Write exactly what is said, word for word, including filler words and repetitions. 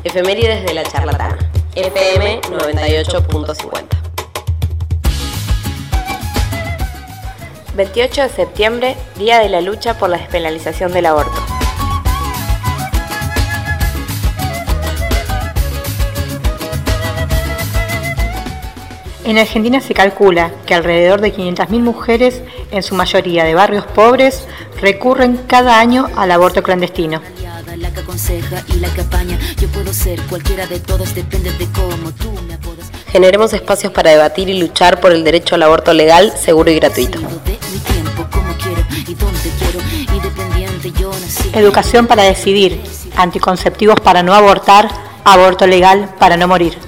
Efemérides de la charlatana. F M noventa y ocho punto cincuenta. veintiocho de septiembre, Día de la Lucha por la Despenalización del Aborto. En Argentina se calcula que alrededor de quinientas mil mujeres, en su mayoría de barrios pobres, recurren cada año al aborto clandestino. La que aconseja y la que apaña, yo puedo ser cualquiera de todos, depende de cómo tú me apodas. Generemos espacios para debatir y luchar por el derecho al aborto legal, seguro y gratuito. Educación para decidir, anticonceptivos para no abortar, aborto legal para no morir.